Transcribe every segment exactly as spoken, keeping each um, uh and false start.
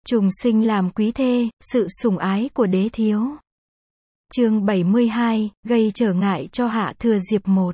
Trùng sinh làm quý thê, sự sủng ái của đế thiếu. Chương bảy mươi hai, gây trở ngại cho Hạ Thừa Diệp một.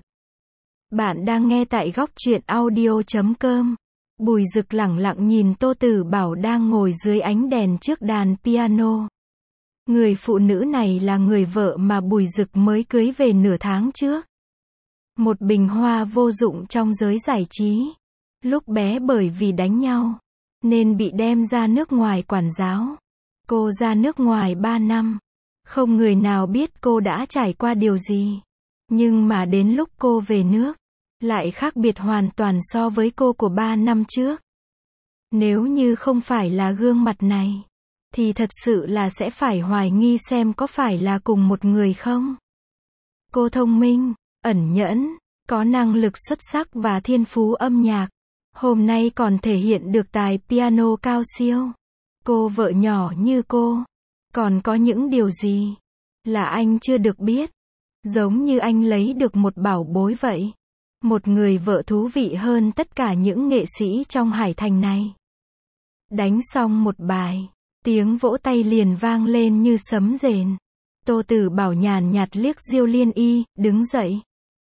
Bạn đang nghe tại góc truyện audio chấm com. Bùi Dực lẳng lặng nhìn Tô Tử Bảo đang ngồi dưới ánh đèn trước đàn piano. Người phụ nữ này là người vợ mà Bùi Dực mới cưới về nửa tháng trước. Một bình hoa vô dụng trong giới giải trí. Lúc bé bởi vì đánh nhau, nên bị đem ra nước ngoài quản giáo. Cô ra nước ngoài ba năm. Không người nào biết cô đã trải qua điều gì. Nhưng mà đến lúc cô về nước, lại khác biệt hoàn toàn so với cô của ba năm trước. Nếu như không phải là gương mặt này, thì thật sự là sẽ phải hoài nghi xem có phải là cùng một người không. Cô thông minh, ẩn nhẫn, có năng lực xuất sắc và thiên phú âm nhạc. Hôm nay còn thể hiện được tài piano cao siêu. Cô vợ nhỏ như cô, còn có những điều gì là anh chưa được biết. Giống như anh lấy được một bảo bối vậy. Một người vợ thú vị hơn tất cả những nghệ sĩ trong Hải Thành này. Đánh xong một bài, tiếng vỗ tay liền vang lên như sấm rền. Tô Tử Bảo nhàn nhạt liếc Diêu Liên Y, đứng dậy.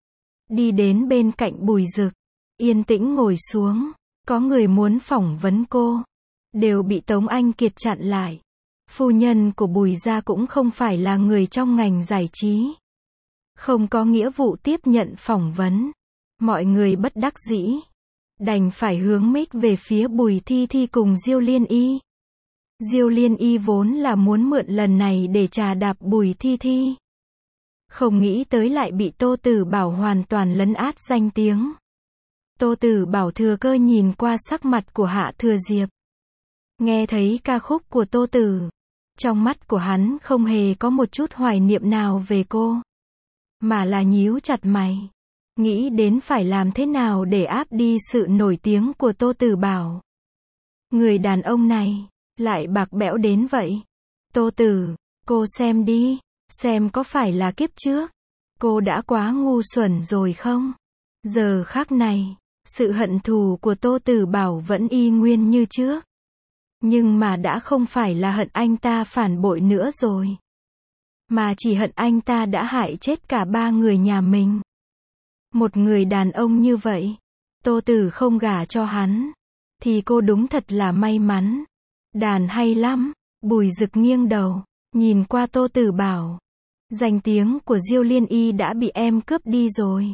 Đi đến bên cạnh Bùi Dực, yên tĩnh ngồi xuống. Có người muốn phỏng vấn cô, đều bị Tống Anh Kiệt chặn lại. Phu nhân của Bùi gia cũng không phải là người trong ngành giải trí, không có nghĩa vụ tiếp nhận phỏng vấn. Mọi người bất đắc dĩ, đành phải hướng mic về phía Bùi Thi Thi cùng Diêu Liên Y. Diêu Liên Y vốn là muốn mượn lần này để trà đạp Bùi Thi Thi, không nghĩ tới lại bị Tô Tử Bảo hoàn toàn lấn át danh tiếng. Tô Tử Bảo thừa cơ nhìn qua sắc mặt của Hạ Thừa Diệp. Nghe thấy ca khúc của Tô Tử, trong mắt của hắn không hề có một chút hoài niệm nào về cô, mà là nhíu chặt mày, nghĩ đến phải làm thế nào để áp đi sự nổi tiếng của Tô Tử Bảo. Người đàn ông này, lại bạc bẽo đến vậy. Tô Tử, cô xem đi, xem có phải là kiếp trước, cô đã quá ngu xuẩn rồi không? Giờ khắc này, sự hận thù của Tô Tử Bảo vẫn y nguyên như trước. Nhưng mà đã không phải là hận anh ta phản bội nữa rồi, mà chỉ hận anh ta đã hại chết cả ba người nhà mình. Một người đàn ông như vậy, Tô Tử không gả cho hắn, thì cô đúng thật là may mắn. Đàn hay lắm. Bùi Dực nghiêng đầu, nhìn qua Tô Tử Bảo. Danh tiếng của Diêu Liên Y đã bị em cướp đi rồi.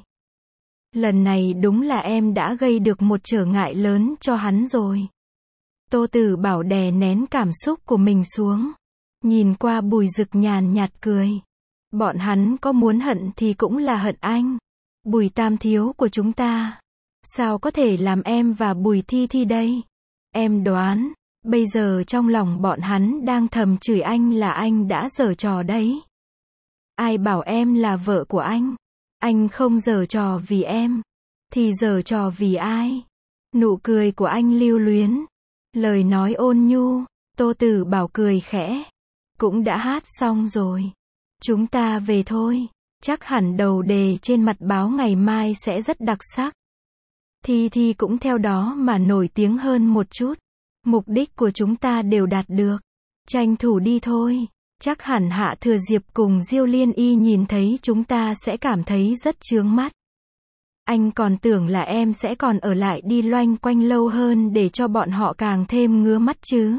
Lần này đúng là em đã gây được một trở ngại lớn cho hắn rồi. Tô Tử Bảo đè nén cảm xúc của mình xuống, nhìn qua Bùi Dực nhàn nhạt cười. Bọn hắn có muốn hận thì cũng là hận anh. Bùi tam thiếu của chúng ta, sao có thể làm em và Bùi Thi Thi đây? Em đoán, bây giờ trong lòng bọn hắn đang thầm chửi anh là anh đã giở trò đấy. Ai bảo em là vợ của anh? Anh không giở trò vì em, thì giở trò vì ai? Nụ cười của anh lưu luyến, lời nói ôn nhu. Tô Tử Bảo cười khẽ. Cũng đã hát xong rồi, chúng ta về thôi. Chắc hẳn đầu đề trên mặt báo ngày mai sẽ rất đặc sắc. Thi Thi cũng theo đó mà nổi tiếng hơn một chút. Mục đích của chúng ta đều đạt được. Tranh thủ đi thôi. Chắc hẳn Hạ Thừa Diệp cùng Diêu Liên Y nhìn thấy chúng ta sẽ cảm thấy rất chướng mắt. Anh còn tưởng là em sẽ còn ở lại đi loanh quanh lâu hơn để cho bọn họ càng thêm ngứa mắt chứ.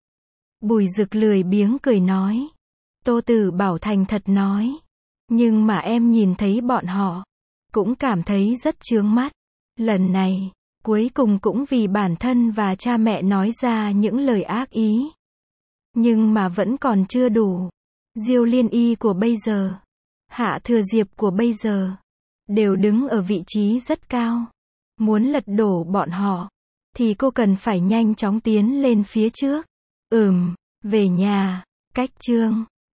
Bùi Dực lười biếng cười nói. Tô Tử Bảo thành thật nói. Nhưng mà em nhìn thấy bọn họ, cũng cảm thấy rất chướng mắt. Lần này, cuối cùng cũng vì bản thân và cha mẹ nói ra những lời ác ý. Nhưng mà vẫn còn chưa đủ. Diêu Liên Y của bây giờ, Hạ Thừa Diệp của bây giờ, đều đứng ở vị trí rất cao. Muốn lật đổ bọn họ, thì cô cần phải nhanh chóng tiến lên phía trước. Ừm, về nhà, cách chương.